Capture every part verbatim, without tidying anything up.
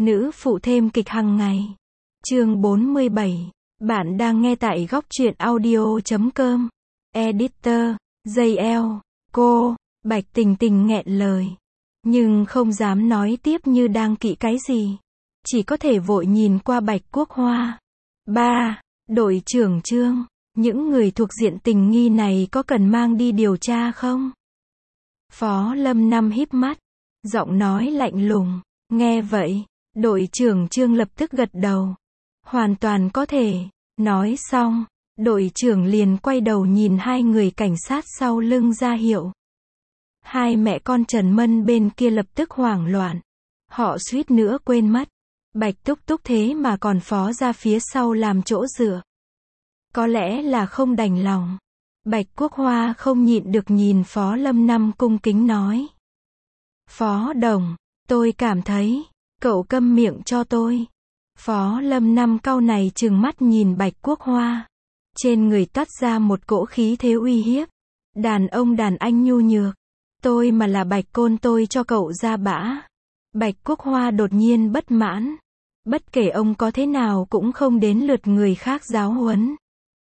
Nữ phụ thêm kịch hàng ngày. Chương bốn mươi bảy. Bạn đang nghe tại góc truyện audio chấm com. Editor, gi eo, cô, Bạch Tình Tình nghẹn lời. Nhưng không dám nói tiếp như đang kỵ cái gì. Chỉ có thể vội nhìn qua Bạch Quốc Hoa. Ba, đội trưởng Trương, những người thuộc diện tình nghi này có cần mang đi điều tra không? Phó Lâm Năm híp mắt, giọng nói lạnh lùng. Nghe vậy, đội trưởng Trương lập tức gật đầu. Hoàn toàn có thể. Nói xong, đội trưởng liền quay đầu nhìn hai người cảnh sát sau lưng ra hiệu. Hai mẹ con Trần Mân bên kia lập tức hoảng loạn. Họ suýt nữa quên mất. Bạch Túc Túc thế mà còn phó ra phía sau làm chỗ dựa. Có lẽ là không đành lòng. Bạch Quốc Hoa không nhịn được nhìn Phó Lâm Năm cung kính nói. Phó Đồng, tôi cảm thấy, cậu câm miệng cho tôi. Phó Lâm Năm cau này trừng mắt nhìn Bạch Quốc Hoa. Trên người toát ra một cỗ khí thế uy hiếp. Đàn ông đàn anh nhu nhược. Tôi mà là Bạch Côn tôi cho cậu ra bã. Bạch Quốc Hoa đột nhiên bất mãn. Bất kể ông có thế nào cũng không đến lượt người khác giáo huấn.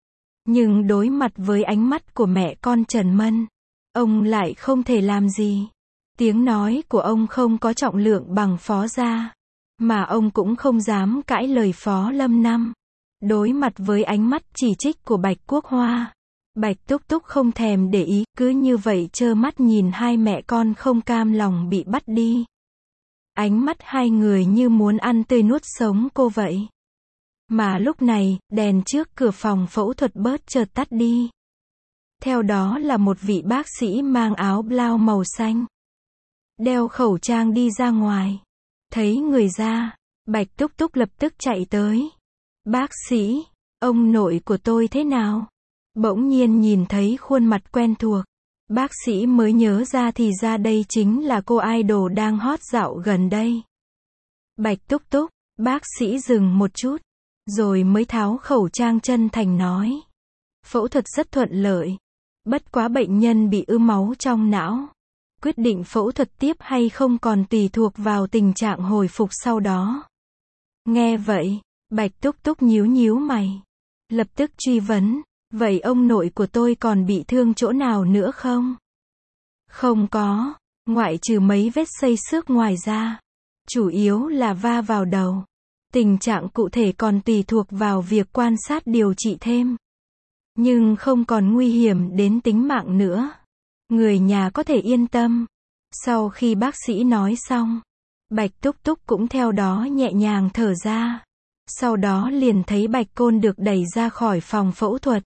Nhưng đối mặt với ánh mắt của mẹ con Trần Mân, ông lại không thể làm gì. Tiếng nói của ông không có trọng lượng bằng Phó gia. Mà ông cũng không dám cãi lời Phó Lâm Năm. Đối mặt với ánh mắt chỉ trích của Bạch Quốc Hoa, Bạch Túc Túc không thèm để ý, cứ như vậy trơ mắt nhìn hai mẹ con không cam lòng bị bắt đi. Ánh mắt hai người như muốn ăn tươi nuốt sống cô vậy. Mà lúc này, đèn trước cửa phòng phẫu thuật bớt chợt tắt đi. Theo đó là một vị bác sĩ mang áo blau màu xanh, đeo khẩu trang đi ra ngoài. Thấy người ra, Bạch Túc Túc lập tức chạy tới. Bác sĩ, ông nội của tôi thế nào? Bỗng nhiên nhìn thấy khuôn mặt quen thuộc. Bác sĩ mới nhớ ra thì ra đây chính là cô idol đang hot dạo gần đây. Bạch Túc Túc, bác sĩ dừng một chút, rồi mới tháo khẩu trang chân thành nói. Phẫu thuật rất thuận lợi. Bất quá bệnh nhân bị ứ máu trong não. Quyết định phẫu thuật tiếp hay không còn tùy thuộc vào tình trạng hồi phục sau đó. Nghe vậy, Bạch Túc Túc nhíu nhíu mày. Lập tức truy vấn, vậy ông nội của tôi còn bị thương chỗ nào nữa không? Không có, ngoại trừ mấy vết xây xước ngoài ra. Chủ yếu là va vào đầu. Tình trạng cụ thể còn tùy thuộc vào việc quan sát điều trị thêm. Nhưng không còn nguy hiểm đến tính mạng nữa. Người nhà có thể yên tâm. Sau khi bác sĩ nói xong, Bạch Túc Túc cũng theo đó nhẹ nhàng thở ra. Sau đó liền thấy Bạch Côn được đẩy ra khỏi phòng phẫu thuật.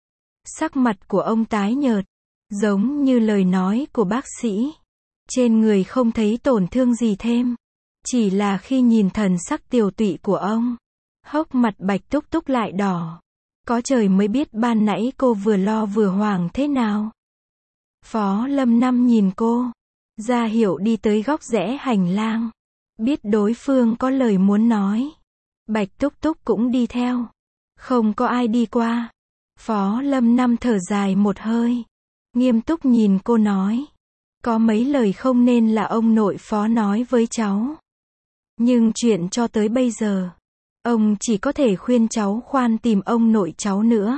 Sắc mặt của ông tái nhợt, giống như lời nói của bác sĩ. Trên người không thấy tổn thương gì thêm. Chỉ là khi nhìn thần sắc tiều tụy của ông, hốc mặt Bạch Túc Túc lại đỏ. Có trời mới biết ban nãy cô vừa lo vừa hoảng thế nào. Phó Lâm Năm nhìn cô, ra hiệu đi tới góc rẽ hành lang. Biết đối phương có lời muốn nói, Bạch Túc Túc cũng đi theo. Không có ai đi qua. Phó Lâm Năm thở dài một hơi, nghiêm túc nhìn cô nói. Có mấy lời không nên là ông nội Phó nói với cháu. Nhưng chuyện cho tới bây giờ, ông chỉ có thể khuyên cháu khoan tìm ông nội cháu nữa.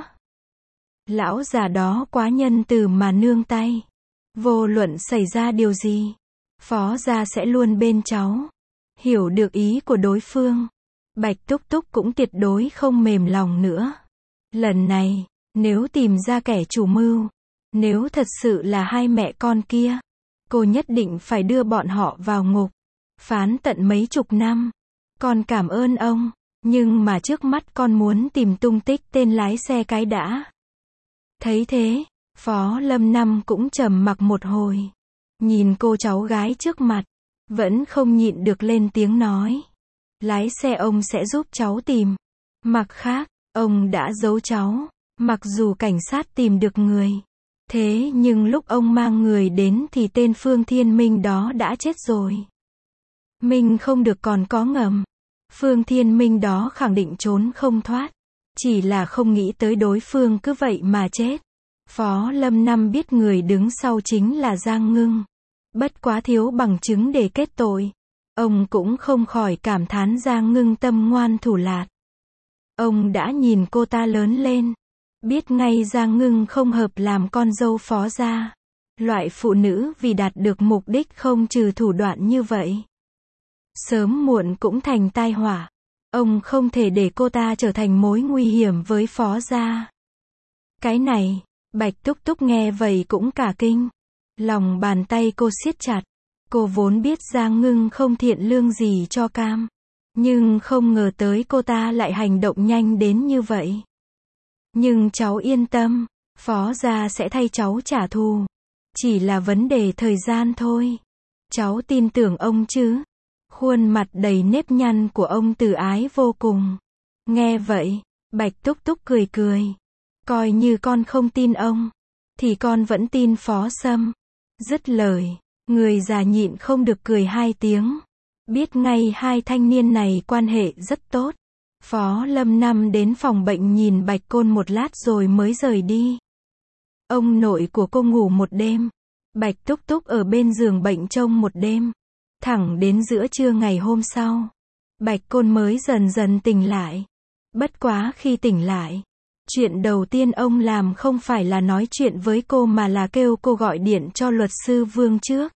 Lão già đó quá nhân từ mà nương tay. Vô luận xảy ra điều gì, Phó gia sẽ luôn bên cháu. Hiểu được ý của đối phương, Bạch Túc Túc cũng tuyệt đối không mềm lòng nữa. Lần này, nếu tìm ra kẻ chủ mưu, nếu thật sự là hai mẹ con kia, cô nhất định phải đưa bọn họ vào ngục, phán tận mấy chục năm. Con cảm ơn ông, nhưng mà trước mắt con muốn tìm tung tích tên lái xe cái đã. Thấy thế, Phó Lâm Năm cũng trầm mặc một hồi. Nhìn cô cháu gái trước mặt, vẫn không nhịn được lên tiếng nói. Lái xe ông sẽ giúp cháu tìm. Mặt khác, ông đã giấu cháu. Mặc dù cảnh sát tìm được người, thế nhưng lúc ông mang người đến thì tên Phương Thiên Minh đó đã chết rồi. Minh không được còn có ngầm. Phương Thiên Minh đó khẳng định trốn không thoát. Chỉ là không nghĩ tới đối phương cứ vậy mà chết. Phó Lâm Năm biết người đứng sau chính là Giang Ngưng. Bất quá thiếu bằng chứng để kết tội. Ông cũng không khỏi cảm thán Giang Ngưng tâm ngoan thủ lạt. Ông đã nhìn cô ta lớn lên, biết ngay Giang Ngưng không hợp làm con dâu phó gia. Loại phụ nữ vì đạt được mục đích không trừ thủ đoạn như vậy, sớm muộn cũng thành tai họa. Ông không thể để cô ta trở thành mối nguy hiểm với phó gia. Cái này, Bạch Túc Túc nghe vậy cũng cả kinh. Lòng bàn tay cô siết chặt. Cô vốn biết Giang Ngưng không thiện lương gì cho cam, nhưng không ngờ tới cô ta lại hành động nhanh đến như vậy. Nhưng cháu yên tâm, phó gia sẽ thay cháu trả thù. Chỉ là vấn đề thời gian thôi. Cháu tin tưởng ông chứ? Khuôn mặt đầy nếp nhăn của ông từ ái vô cùng. Nghe vậy, Bạch Túc Túc cười cười. Coi như con không tin ông, thì con vẫn tin phó Sâm. Dứt lời, người già nhịn không được cười hai tiếng. Biết ngay hai thanh niên này quan hệ rất tốt. Phó Lâm Năm đến phòng bệnh nhìn Bạch Côn một lát rồi mới rời đi. Ông nội của cô ngủ một đêm. Bạch Túc Túc ở bên giường bệnh trông một đêm. Thẳng đến giữa trưa ngày hôm sau, Bạch Côn mới dần dần tỉnh lại. Bất quá khi tỉnh lại, chuyện đầu tiên ông làm không phải là nói chuyện với cô mà là kêu cô gọi điện cho luật sư Vương trước.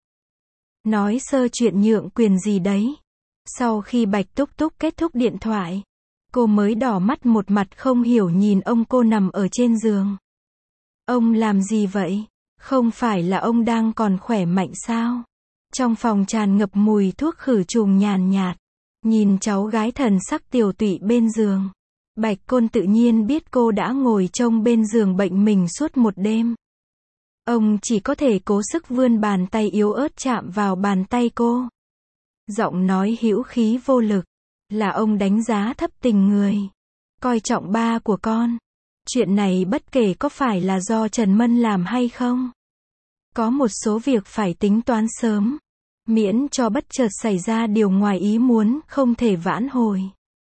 Nói sơ chuyện nhượng quyền gì đấy. Sau khi Bạch Túc Túc kết thúc điện thoại, cô mới đỏ mắt một mặt không hiểu nhìn ông cô nằm ở trên giường. Ông làm gì vậy? Không phải là ông đang còn khỏe mạnh sao? Trong phòng tràn ngập mùi thuốc khử trùng nhàn nhạt. Nhìn cháu gái thần sắc tiều tụy bên giường, Bạch Côn tự nhiên biết cô đã ngồi trông bên giường bệnh mình suốt một đêm. Ông chỉ có thể cố sức vươn bàn tay yếu ớt chạm vào bàn tay cô. Giọng nói hữu khí vô lực, là ông đánh giá thấp tình người, coi trọng ba của con. Chuyện này bất kể có phải là do Trần Mân làm hay không, có một số việc phải tính toán sớm, miễn cho bất chợt xảy ra điều ngoài ý muốn không thể vãn hồi.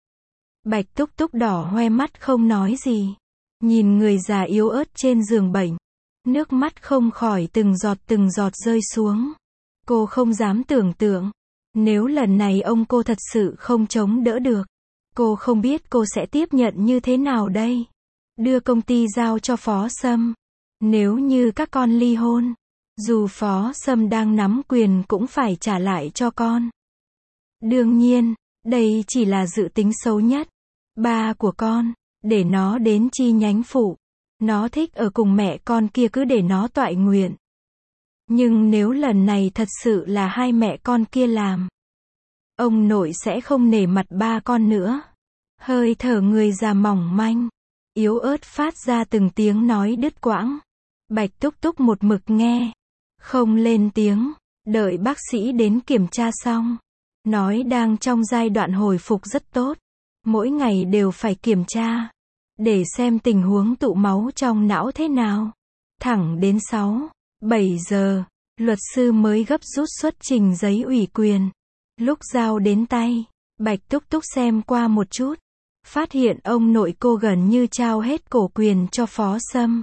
Bạch Túc Túc đỏ hoe mắt không nói gì, nhìn người già yếu ớt trên giường bệnh, nước mắt không khỏi từng giọt từng giọt rơi xuống. Cô không dám tưởng tượng, nếu lần này ông cô thật sự không chống đỡ được, cô không biết cô sẽ tiếp nhận như thế nào đây. Đưa công ty giao cho Phó Sâm. Nếu như các con ly hôn, dù Phó Sâm đang nắm quyền cũng phải trả lại cho con. Đương nhiên, đây chỉ là dự tính xấu nhất. Ba của con, để nó đến chi nhánh phụ. Nó thích ở cùng mẹ con kia cứ để nó toại nguyện. Nhưng nếu lần này thật sự là hai mẹ con kia làm, ông nội sẽ không nể mặt ba con nữa. Hơi thở người già mỏng manh, yếu ớt phát ra từng tiếng nói đứt quãng. Bạch Túc Túc một mực nghe, không lên tiếng, đợi bác sĩ đến kiểm tra xong. Nói đang trong giai đoạn hồi phục rất tốt, mỗi ngày đều phải kiểm tra, để xem tình huống tụ máu trong não thế nào. Thẳng đến sáu, bảy giờ, luật sư mới gấp rút xuất trình giấy ủy quyền. Lúc giao đến tay, Bạch Túc Túc xem qua một chút, phát hiện ông nội cô gần như trao hết cổ quyền cho Phó Sâm.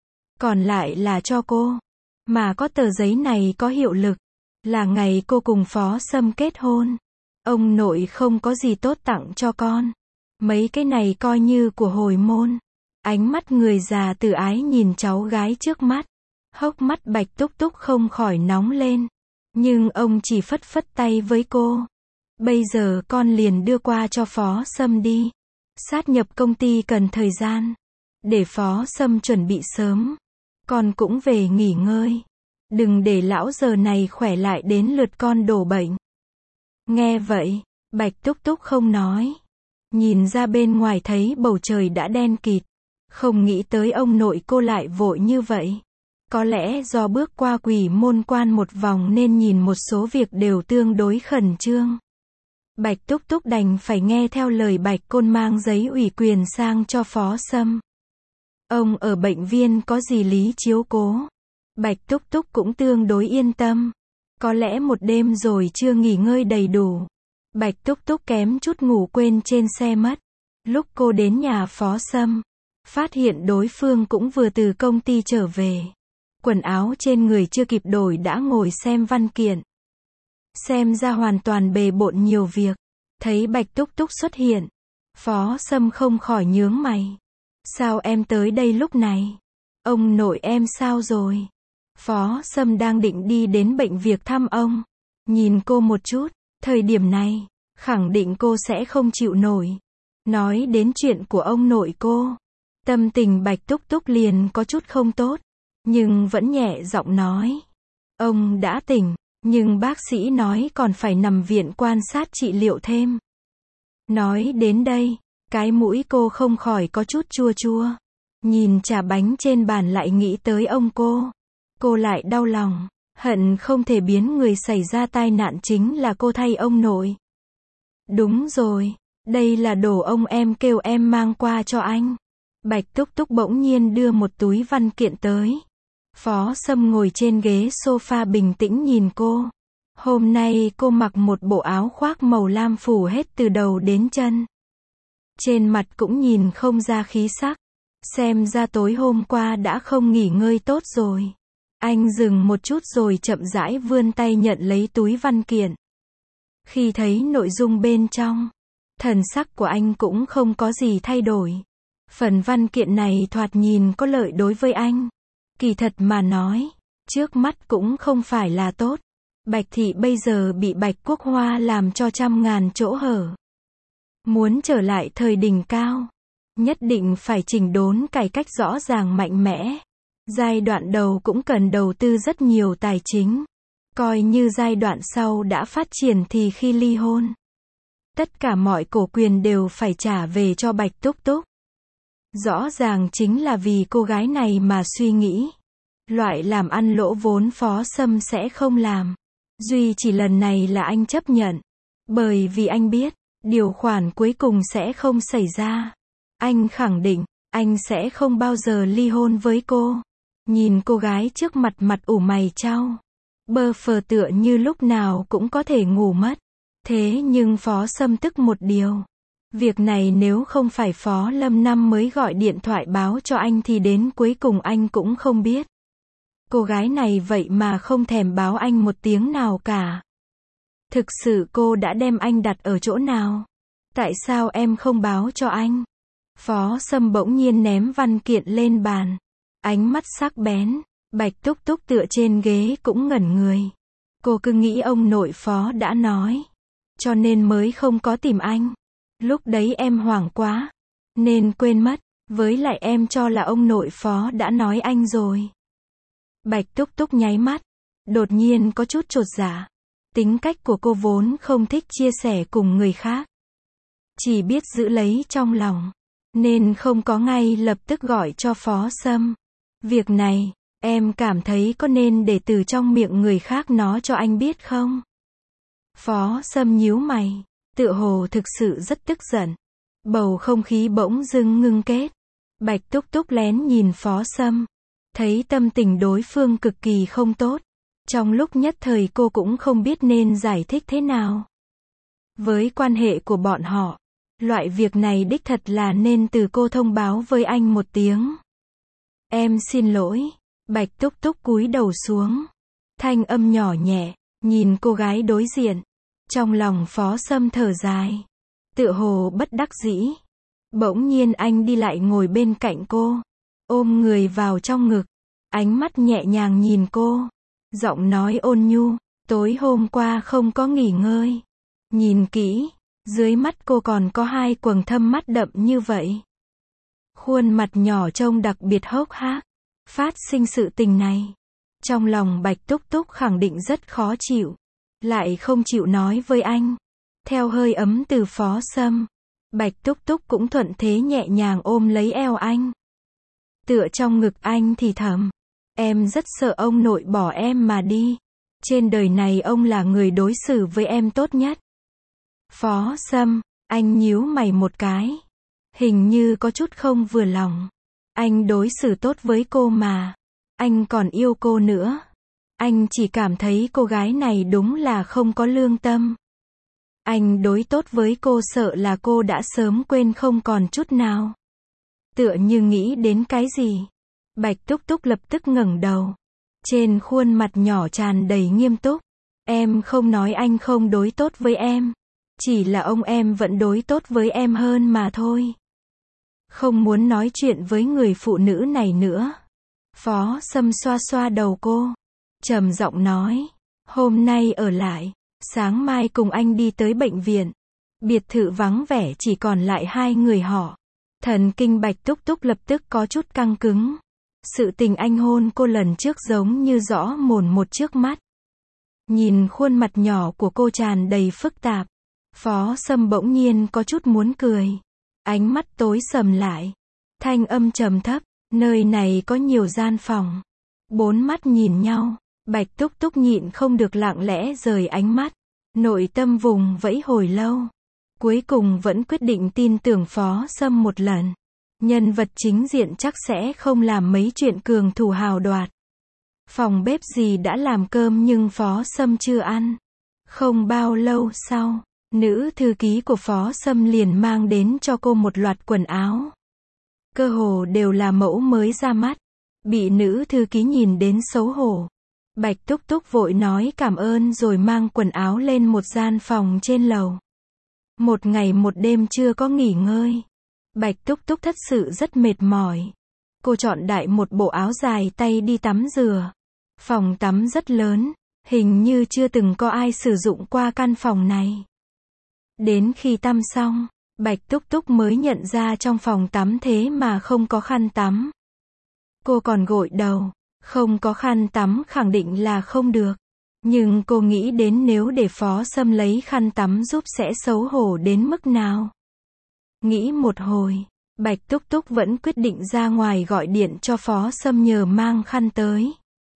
Còn lại là cho cô. Mà có tờ giấy này có hiệu lực, là ngày cô cùng Phó Sâm kết hôn. Ông nội không có gì tốt tặng cho con. Mấy cái này coi như của hồi môn. Ánh mắt người già từ ái nhìn cháu gái trước mắt. Hốc mắt Bạch Túc Túc không khỏi nóng lên. Nhưng ông chỉ phất phất tay với cô. Bây giờ con liền đưa qua cho Phó Sâm đi. Sát nhập công ty cần thời gian. Để Phó Sâm chuẩn bị sớm. Con cũng về nghỉ ngơi. Đừng để lão giờ này khỏe lại đến lượt con đổ bệnh. Nghe vậy, Bạch Túc Túc không nói. Nhìn ra bên ngoài thấy bầu trời đã đen kịt. Không nghĩ tới ông nội cô lại vội như vậy. Có lẽ do bước qua quỷ môn quan một vòng nên nhìn một số việc đều tương đối khẩn trương. Bạch Túc Túc đành phải nghe theo lời Bạch Côn mang giấy ủy quyền sang cho Phó Sâm. Ông ở bệnh viện có gì lý chiếu cố. Bạch Túc Túc cũng tương đối yên tâm. Có lẽ một đêm rồi chưa nghỉ ngơi đầy đủ. Bạch Túc Túc kém chút ngủ quên trên xe mất. Lúc cô đến nhà Phó Sâm, phát hiện đối phương cũng vừa từ công ty trở về. Quần áo trên người chưa kịp đổi đã ngồi xem văn kiện. xem ra hoàn toàn bề bộn nhiều việc. Thấy Bạch Túc Túc xuất hiện, Phó Sâm không khỏi nhướng mày. Sao em tới đây lúc này? Ông nội em sao rồi? Phó Sâm đang định đi đến bệnh viện thăm ông. Nhìn cô một chút, thời điểm này, khẳng định cô sẽ không chịu nổi. Nói đến chuyện của ông nội cô, tâm tình Bạch Túc Túc liền có chút không tốt, nhưng vẫn nhẹ giọng nói. Ông đã tỉnh, nhưng bác sĩ nói còn phải nằm viện quan sát trị liệu thêm. Nói đến đây, cái mũi cô không khỏi có chút chua chua. Nhìn trà bánh trên bàn lại nghĩ tới ông cô. Cô lại đau lòng, hận không thể biến người xảy ra tai nạn chính là cô thay ông nội. Đúng rồi, đây là đồ ông em kêu em mang qua cho anh. Bạch Túc Túc bỗng nhiên đưa một túi văn kiện tới. Phó Sâm ngồi trên ghế sofa bình tĩnh nhìn cô. Hôm nay cô mặc một bộ áo khoác màu lam phủ hết từ đầu đến chân. Trên mặt cũng nhìn không ra khí sắc. Xem ra tối hôm qua đã không nghỉ ngơi tốt rồi. Anh dừng một chút rồi chậm rãi vươn tay nhận lấy túi văn kiện. Khi thấy nội dung bên trong, thần sắc của anh cũng không có gì thay đổi. Phần văn kiện này thoạt nhìn có lợi đối với anh. Kỳ thật mà nói, trước mắt cũng không phải là tốt. Bạch Thị bây giờ bị Bạch Quốc Hoa làm cho trăm ngàn chỗ hở. Muốn trở lại thời đỉnh cao, nhất định phải chỉnh đốn cải cách rõ ràng mạnh mẽ. Giai đoạn đầu cũng cần đầu tư rất nhiều tài chính. Coi như giai đoạn sau đã phát triển thì khi ly hôn, tất cả mọi cổ quyền đều phải trả về cho Bạch Túc Túc. Rõ ràng chính là vì cô gái này mà suy nghĩ. Loại làm ăn lỗ vốn Phó Sâm sẽ không làm. Duy chỉ lần này là anh chấp nhận. Bởi vì anh biết, điều khoản cuối cùng sẽ không xảy ra. Anh khẳng định, anh sẽ không bao giờ ly hôn với cô. Nhìn cô gái trước mặt mặt ủ mày chau. Bơ phờ tựa như lúc nào cũng có thể ngủ mất. Thế nhưng Phó Sâm tức một điều. Việc này nếu không phải Phó Lâm Năm mới gọi điện thoại báo cho anh thì đến cuối cùng anh cũng không biết. Cô gái này vậy mà không thèm báo anh một tiếng nào cả. Thực sự cô đã đem anh đặt ở chỗ nào? Tại sao em không báo cho anh? Phó Sâm bỗng nhiên ném văn kiện lên bàn. Ánh mắt sắc bén. Bạch Túc Túc tựa trên ghế cũng ngẩn người. Cô cứ nghĩ ông nội Phó đã nói. Cho nên mới không có tìm anh. Lúc đấy em hoảng quá. Nên quên mất. Với lại em cho là ông nội Phó đã nói anh rồi. Bạch Túc Túc nháy mắt. Đột nhiên có chút chột dạ. Tính cách của cô vốn không thích chia sẻ cùng người khác. Chỉ biết giữ lấy trong lòng. Nên không có ngay lập tức gọi cho Phó Sâm. Việc này, em cảm thấy có nên để từ trong miệng người khác nói cho anh biết không? Phó Sâm nhíu mày. Tựa hồ thực sự rất tức giận. Bầu không khí bỗng dưng ngưng kết. Bạch Túc Túc lén nhìn Phó Sâm. Thấy tâm tình đối phương cực kỳ không tốt. Trong lúc nhất thời cô cũng không biết nên giải thích thế nào. Với quan hệ của bọn họ, loại việc này đích thật là nên từ cô thông báo với anh một tiếng. Em xin lỗi. Bạch Túc Túc cúi đầu xuống. Thanh âm nhỏ nhẹ, nhìn cô gái đối diện. Trong lòng Phó Sâm thở dài. Tựa hồ bất đắc dĩ. Bỗng nhiên anh đi lại ngồi bên cạnh cô. Ôm người vào trong ngực. Ánh mắt nhẹ nhàng nhìn cô. Giọng nói ôn nhu. Tối hôm qua không có nghỉ ngơi. Nhìn kỹ. Dưới mắt cô còn có hai quầng thâm mắt đậm như vậy. Khuôn mặt nhỏ trông đặc biệt hốc hác. Phát sinh sự tình này. Trong lòng Bạch Túc Túc khẳng định rất khó chịu. Lại không chịu nói với anh. Theo hơi ấm từ Phó Sâm. Bạch Túc Túc cũng thuận thế nhẹ nhàng ôm lấy eo anh. Tựa trong ngực anh thì thầm. Em rất sợ ông nội bỏ em mà đi. Trên đời này ông là người đối xử với em tốt nhất. Phó Sâm, anh nhíu mày một cái. Hình như có chút không vừa lòng. Anh đối xử tốt với cô mà. Anh còn yêu cô nữa. Anh chỉ cảm thấy cô gái này đúng là không có lương tâm. Anh đối tốt với cô sợ là cô đã sớm quên không còn chút nào. Tựa như nghĩ đến cái gì. Bạch Túc Túc lập tức ngẩng đầu. Trên khuôn mặt nhỏ tràn đầy nghiêm túc. Em không nói anh không đối tốt với em. Chỉ là ông em vẫn đối tốt với em hơn mà thôi. Không muốn nói chuyện với người phụ nữ này nữa. Phó Sâm xoa xoa đầu cô. Trầm giọng nói. Hôm nay ở lại. Sáng mai cùng anh đi tới bệnh viện. Biệt thự vắng vẻ chỉ còn lại hai người họ. Thần kinh Bạch Túc Túc lập tức có chút căng cứng. Sự tình anh hôn cô lần trước giống như rõ mồn một trước mắt. Nhìn khuôn mặt nhỏ của cô tràn đầy phức tạp. Phó Sâm bỗng nhiên có chút muốn cười. Ánh mắt tối sầm lại. Thanh âm trầm thấp. Nơi này có nhiều gian phòng. Bốn mắt nhìn nhau. Bạch Túc Túc nhịn không được lặng lẽ rời ánh mắt. Nội tâm vùng vẫy hồi lâu. Cuối cùng vẫn quyết định tin tưởng Phó Sâm một lần. Nhân vật chính diện chắc sẽ không làm mấy chuyện cường thủ hào đoạt. Phòng bếp gì đã làm cơm nhưng Phó Sâm chưa ăn. Không bao lâu sau, nữ thư ký của Phó Sâm liền mang đến cho cô một loạt quần áo. Cơ hồ đều là mẫu mới ra mắt. Bị nữ thư ký nhìn đến xấu hổ. Bạch Túc Túc vội nói cảm ơn rồi mang quần áo lên một gian phòng trên lầu. Một ngày một đêm chưa có nghỉ ngơi. Bạch Túc Túc thật sự rất mệt mỏi. Cô chọn đại một bộ áo dài tay đi tắm rửa. Phòng tắm rất lớn, hình như chưa từng có ai sử dụng qua căn phòng này. Đến khi tắm xong, Bạch Túc Túc mới nhận ra trong phòng tắm thế mà không có khăn tắm. Cô còn gội đầu, không có khăn tắm khẳng định là không được. Nhưng cô nghĩ đến nếu để Phó Sâm lấy khăn tắm giúp sẽ xấu hổ đến mức nào. Nghĩ một hồi, Bạch Túc Túc vẫn quyết định ra ngoài gọi điện cho Phó Sâm nhờ mang khăn tới.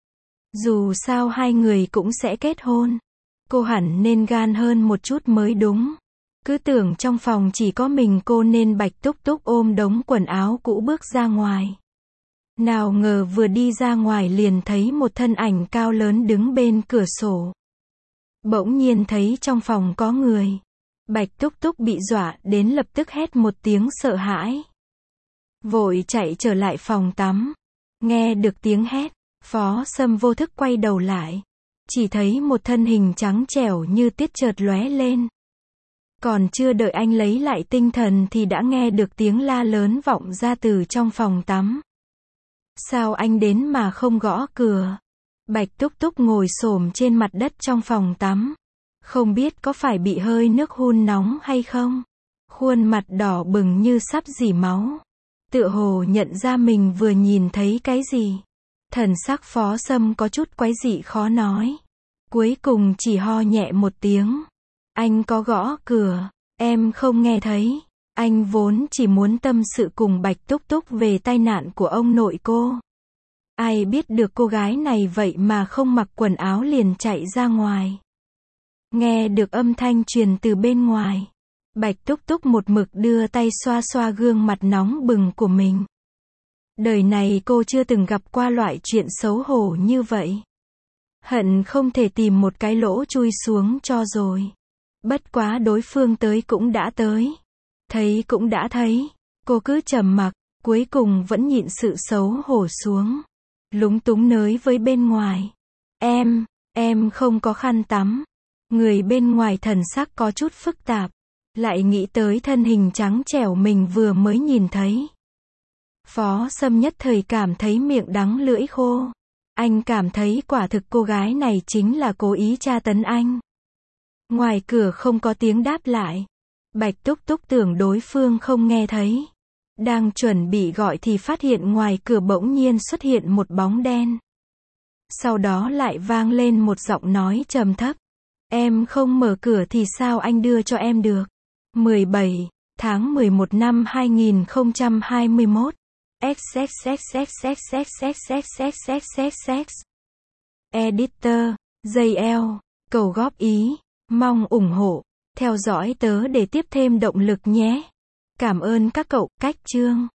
Dù sao hai người cũng sẽ kết hôn. Cô hẳn nên gan hơn một chút mới đúng. Cứ tưởng trong phòng chỉ có mình cô nên Bạch Túc Túc ôm đống quần áo cũ bước ra ngoài. Nào ngờ vừa đi ra ngoài liền thấy một thân ảnh cao lớn đứng bên cửa sổ. Bỗng nhiên thấy trong phòng có người. Bạch Túc Túc bị dọa đến lập tức hét một tiếng sợ hãi. Vội chạy trở lại phòng tắm. Nghe được tiếng hét, Phó Sâm vô thức quay đầu lại. Chỉ thấy một thân hình trắng trẻo như tiết chợt lóe lên. Còn chưa đợi anh lấy lại tinh thần thì đã nghe được tiếng la lớn vọng ra từ trong phòng tắm. Sao anh đến mà không gõ cửa? Bạch Túc Túc ngồi xổm trên mặt đất trong phòng tắm. Không biết có phải bị hơi nước hun nóng hay không? Khuôn mặt đỏ bừng như sắp rỉ máu. Tựa hồ nhận ra mình vừa nhìn thấy cái gì. Thần sắc Phó Sâm có chút quái dị khó nói. Cuối cùng chỉ ho nhẹ một tiếng. Anh có gõ cửa, em không nghe thấy. Anh vốn chỉ muốn tâm sự cùng Bạch Túc Túc về tai nạn của ông nội cô. Ai biết được cô gái này vậy mà không mặc quần áo liền chạy ra ngoài. Nghe được âm thanh truyền từ bên ngoài. Bạch Túc Túc một mực đưa tay xoa xoa gương mặt nóng bừng của mình. Đời này cô chưa từng gặp qua loại chuyện xấu hổ như vậy. Hận không thể tìm một cái lỗ chui xuống cho rồi. Bất quá đối phương tới cũng đã tới. Thấy cũng đã thấy. Cô cứ trầm mặc, cuối cùng vẫn nhịn sự xấu hổ xuống. Lúng túng nới với bên ngoài. Em, em không có khăn tắm. Người bên ngoài thần sắc có chút phức tạp. Lại nghĩ tới thân hình trắng trẻo mình vừa mới nhìn thấy. Phó Sâm nhất thời cảm thấy miệng đắng lưỡi khô. Anh cảm thấy quả thực cô gái này chính là cố ý tra tấn anh. Ngoài cửa không có tiếng đáp lại. Bạch Túc Túc tưởng đối phương không nghe thấy. Đang chuẩn bị gọi thì phát hiện ngoài cửa bỗng nhiên xuất hiện một bóng đen. Sau đó lại vang lên một giọng nói trầm thấp. Em không mở cửa thì sao anh đưa cho em được? mười bảy tháng mười một năm hai nghìn không trăm hai mươi mốt. Editor, gi eo, cầu góp ý, mong ủng hộ, theo dõi tớ để tiếp thêm động lực nhé. Cảm ơn các cậu, cách chương.